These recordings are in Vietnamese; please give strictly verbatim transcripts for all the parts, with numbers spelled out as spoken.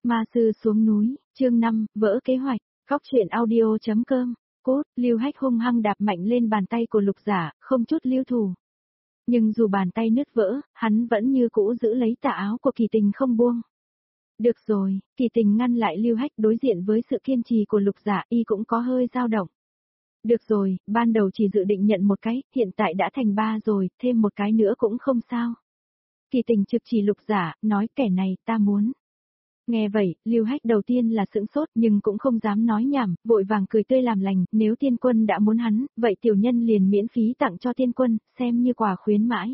Ma sư xuống núi, chương năm, vỡ kế hoạch, góc truyện audio.com, cốt, Lưu Hách hung hăng đạp mạnh lên bàn tay của Lục Giả, không chút lưu thủ. Nhưng dù bàn tay nứt vỡ, hắn vẫn như cũ giữ lấy tà áo của Kỳ Tình không buông. Được rồi, Kỳ Tình ngăn lại Lưu Hách đối diện với sự kiên trì của Lục Giả, y cũng có hơi dao động. Được rồi, ban đầu chỉ dự định nhận một cái, hiện tại đã thành ba rồi, thêm một cái nữa cũng không sao. Kỳ Tình trực chỉ Lục Giả, nói kẻ này, ta muốn. Nghe vậy, Lưu Hách đầu tiên là sững sốt nhưng cũng không dám nói nhảm, vội vàng cười tươi làm lành, nếu Tiên Quân đã muốn hắn, vậy tiểu nhân liền miễn phí tặng cho Tiên Quân, xem như quà khuyến mãi.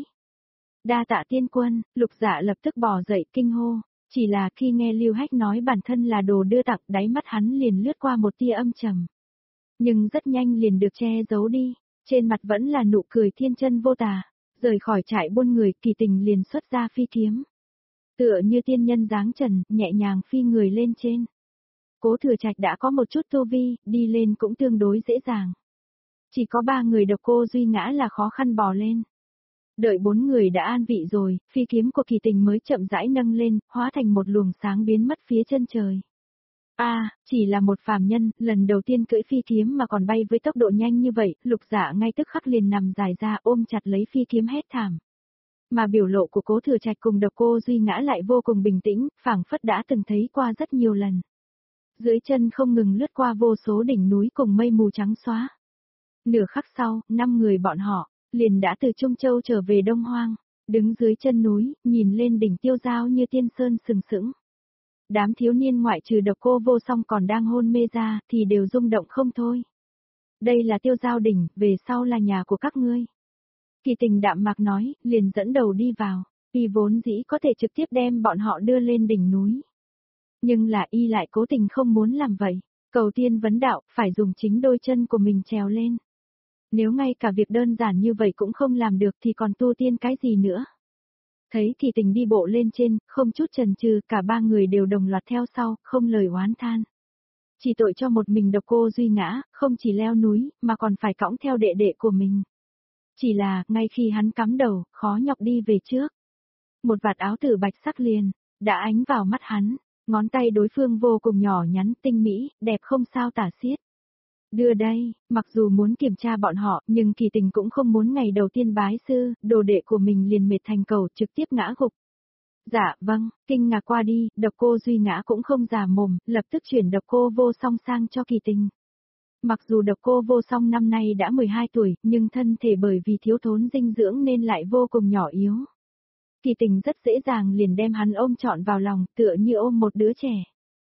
Đa tạ Tiên Quân, Lục Giả lập tức bò dậy kinh hô, chỉ là khi nghe Lưu Hách nói bản thân là đồ đưa tặng, đáy mắt hắn liền lướt qua một tia âm trầm. Nhưng rất nhanh liền được che giấu đi, trên mặt vẫn là nụ cười thiên chân vô tà, rời khỏi trại buôn người, Kỳ Tình liền xuất ra phi kiếm. Tựa như tiên nhân dáng trần, nhẹ nhàng phi người lên trên. Cố Thừa Trạch đã có một chút tu vi, đi lên cũng tương đối dễ dàng. Chỉ có ba người Độc Cô Duy Ngã là khó khăn bò lên. Đợi bốn người đã an vị rồi, phi kiếm của Kỳ Tình mới chậm rãi nâng lên, hóa thành một luồng sáng biến mất phía chân trời. A, à, chỉ là một phàm nhân, lần đầu tiên cưỡi phi kiếm mà còn bay với tốc độ nhanh như vậy, Lục Giả ngay tức khắc liền nằm dài ra ôm chặt lấy phi kiếm hét thảm. Mà biểu lộ của Cố Thừa Trạch cùng Độc Cô Duy Ngã lại vô cùng bình tĩnh, phảng phất đã từng thấy qua rất nhiều lần. Dưới chân không ngừng lướt qua vô số đỉnh núi cùng mây mù trắng xóa. Nửa khắc sau, năm người bọn họ, liền đã từ Trung Châu trở về Đông Hoang, đứng dưới chân núi, nhìn lên đỉnh Tiêu Giao như tiên sơn sừng sững. Đám thiếu niên ngoại trừ Độc Cô Vô Song còn đang hôn mê ra, thì đều rung động không thôi. Đây là Tiêu Giao đỉnh, về sau là nhà của các ngươi. Kỳ Tình đạm mạc nói, liền dẫn đầu đi vào, y vốn dĩ có thể trực tiếp đem bọn họ đưa lên đỉnh núi. Nhưng là y lại cố tình không muốn làm vậy, cầu tiên vấn đạo, phải dùng chính đôi chân của mình trèo lên. Nếu ngay cả việc đơn giản như vậy cũng không làm được thì còn tu tiên cái gì nữa. Thấy Kỳ Tình đi bộ lên trên, không chút chần chừ, cả ba người đều đồng loạt theo sau, không lời oán than. Chỉ tội cho một mình Độc Cô Duy Ngã, không chỉ leo núi, mà còn phải cõng theo đệ đệ của mình. Chỉ là, ngay khi hắn cắm đầu, khó nhọc đi về trước. Một vạt áo tử bạch sắc liền, đã ánh vào mắt hắn, ngón tay đối phương vô cùng nhỏ nhắn tinh mỹ, đẹp không sao tả xiết. Đưa đây, mặc dù muốn kiểm tra bọn họ, nhưng Kỳ Tình cũng không muốn ngày đầu tiên bái sư, đồ đệ của mình liền mệt thành cầu trực tiếp ngã gục. Dạ, vâng, kinh ngạc qua đi, Độc Cô Duy Ngã cũng không già mồm, lập tức chuyển Độc Cô Vô Song sang cho Kỳ Tình. Mặc dù Độc Cô Vô Song năm nay đã mười hai tuổi, nhưng thân thể bởi vì thiếu thốn dinh dưỡng nên lại vô cùng nhỏ yếu. Kỳ Tình rất dễ dàng liền đem hắn ôm trọn vào lòng, tựa như ôm một đứa trẻ.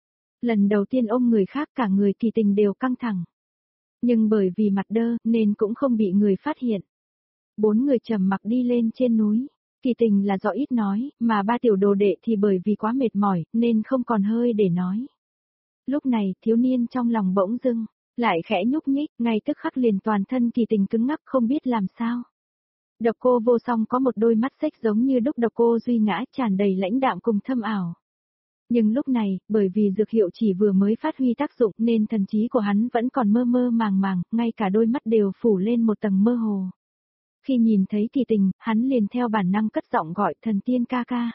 Lần đầu tiên ôm người khác cả người Kỳ Tình đều căng thẳng. Nhưng bởi vì mặt đơ, nên cũng không bị người phát hiện. Bốn người trầm mặc đi lên trên núi. Kỳ Tình là do ít nói, mà ba tiểu đồ đệ thì bởi vì quá mệt mỏi, nên không còn hơi để nói. Lúc này, thiếu niên trong lòng bỗng dưng, lại khẽ nhúc nhích, ngay tức khắc liền toàn thân Kỳ Tình cứng ngắc không biết làm sao. Độc Cô Vô Song có một đôi mắt xếch giống như đúc Độc Cô Duy Ngã tràn đầy lãnh đạm cùng thâm ảo. Nhưng lúc này, bởi vì dược hiệu chỉ vừa mới phát huy tác dụng nên thần trí của hắn vẫn còn mơ mơ màng màng, ngay cả đôi mắt đều phủ lên một tầng mơ hồ. Khi nhìn thấy Kỳ Tình, hắn liền theo bản năng cất giọng gọi thần tiên ca ca.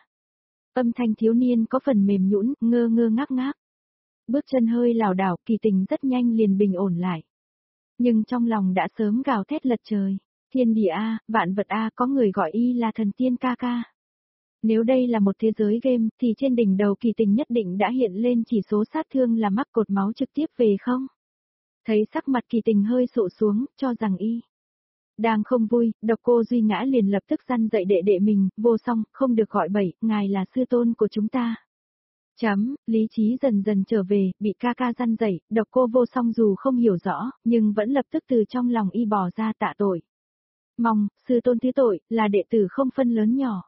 Âm thanh thiếu niên có phần mềm nhũn, ngơ ngơ ngác ngác. Bước chân hơi lảo đảo, Kỳ Tình rất nhanh liền bình ổn lại. Nhưng trong lòng đã sớm gào thét lật trời. Thiên địa A, vạn vật A, có người gọi y là thần tiên ca ca. Nếu đây là một thế giới game, thì trên đỉnh đầu Kỳ Tình nhất định đã hiện lên chỉ số sát thương là mắc cột máu trực tiếp về không? Thấy sắc mặt Kỳ Tình hơi sụ xuống, cho rằng y đang không vui, Độc Cô Duy Ngã liền lập tức răn dạy đệ đệ mình, Vô Song, không được gọi bậy, ngài là sư tôn của chúng ta. Chấm, lý trí dần dần trở về, bị ca ca răn dạy, Độc Cô Vô Song dù không hiểu rõ, nhưng vẫn lập tức từ trong lòng y bò ra tạ tội. Mong, sư tôn thứ tội, là đệ tử không phân lớn nhỏ.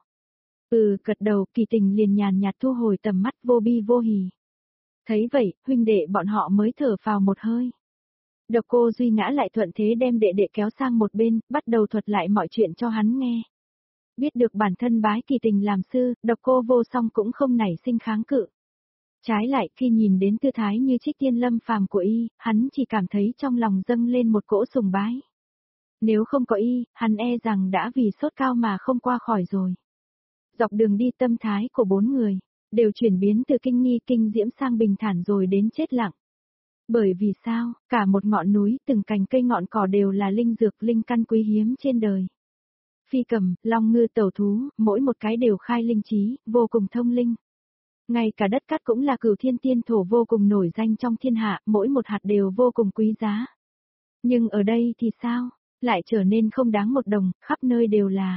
Ừ, gật đầu, Kỳ Tình liền nhàn nhạt thu hồi tầm mắt vô bi vô hỉ. Thấy vậy, huynh đệ bọn họ mới thở phào một hơi. Độc Cô Duy Ngã lại thuận thế đem đệ đệ kéo sang một bên, bắt đầu thuật lại mọi chuyện cho hắn nghe. Biết được bản thân bái Kỳ Tình làm sư, Độc Cô Vô Song cũng không nảy sinh kháng cự. Trái lại, khi nhìn đến tư thái như Trích Tiên Lâm phàm của y, hắn chỉ cảm thấy trong lòng dâng lên một cỗ sùng bái. Nếu không có y, hắn e rằng đã vì sốt cao mà không qua khỏi rồi. Dọc đường đi tâm thái của bốn người, đều chuyển biến từ kinh nghi kinh diễm sang bình thản rồi đến chết lặng. Bởi vì sao, cả một ngọn núi, từng cành cây ngọn cỏ đều là linh dược linh căn quý hiếm trên đời. Phi cầm, long ngư tẩu thú, mỗi một cái đều khai linh trí, vô cùng thông linh. Ngay cả đất cát cũng là cửu thiên tiên thổ vô cùng nổi danh trong thiên hạ, mỗi một hạt đều vô cùng quý giá. Nhưng ở đây thì sao? Lại trở nên không đáng một đồng, khắp nơi đều là.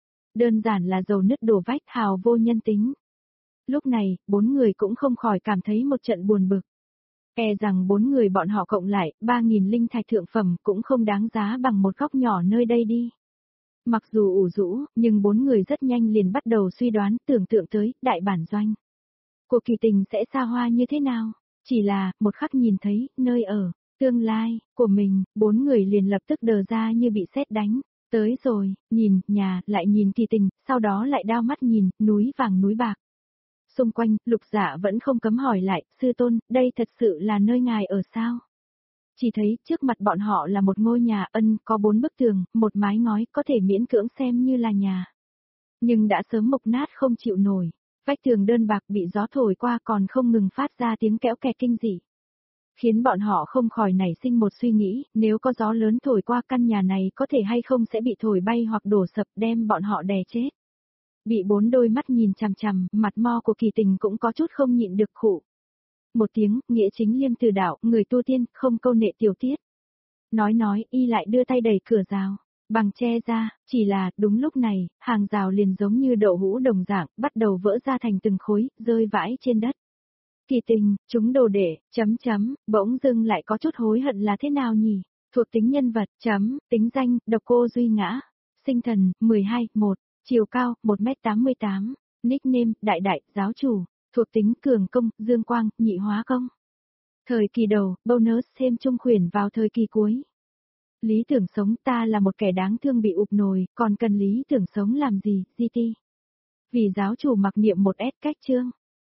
Đơn giản là dầu nứt đổ vách hào vô nhân tính. Lúc này, bốn người cũng không khỏi cảm thấy một trận buồn bực. E rằng bốn người bọn họ cộng lại, ba nghìn linh thạch thượng phẩm cũng không đáng giá bằng một góc nhỏ nơi đây đi. Mặc dù ủ rũ, nhưng bốn người rất nhanh liền bắt đầu suy đoán tưởng tượng tới đại bản doanh. Cuộc kỳ tình sẽ xa hoa như thế nào? Chỉ là, một khắc nhìn thấy, nơi ở, tương lai, của mình, bốn người liền lập tức đờ ra như bị sét đánh. Tới rồi, nhìn, nhà, lại nhìn kỳ tình, sau đó lại đao mắt nhìn, núi vàng núi bạc. Xung quanh, Lục Dạ vẫn không cấm hỏi lại, sư tôn, đây thật sự là nơi ngài ở sao? Chỉ thấy, trước mặt bọn họ là một ngôi nhà ân, có bốn bức tường, một mái ngói, có thể miễn cưỡng xem như là nhà. Nhưng đã sớm mục nát không chịu nổi, vách tường đơn bạc bị gió thổi qua còn không ngừng phát ra tiếng kéo kẹt kinh dị. Khiến bọn họ không khỏi nảy sinh một suy nghĩ, nếu có gió lớn thổi qua căn nhà này có thể hay không sẽ bị thổi bay hoặc đổ sập đem bọn họ đè chết. Bị bốn đôi mắt nhìn chằm chằm, mặt mo của kỳ tình cũng có chút không nhịn được khụ. Một tiếng, nghĩa chính liêm từ đạo, người tu tiên, không câu nệ tiểu tiết. Nói nói, y lại đưa tay đẩy cửa rào, bằng tre ra, chỉ là, đúng lúc này, hàng rào liền giống như đậu hũ đồng dạng, bắt đầu vỡ ra thành từng khối, rơi vãi trên đất. Kỳ tình, chúng đồ đệ, chấm chấm, bỗng dưng lại có chút hối hận là thế nào nhỉ? Thuộc tính nhân vật, chấm, tính danh, độc cô duy ngã. Sinh thần, mười hai, một, chiều cao, một mét tám mươi tám, nickname, đại đại, giáo chủ, thuộc tính cường công, dương quang, nhị hóa công. Thời kỳ đầu, bonus thêm trung khuyển vào thời kỳ cuối. Lý tưởng sống ta là một kẻ đáng thương bị ụp nồi, còn cần lý tưởng sống làm gì, giê tê. Vì giáo chủ mặc niệm một S cách chương.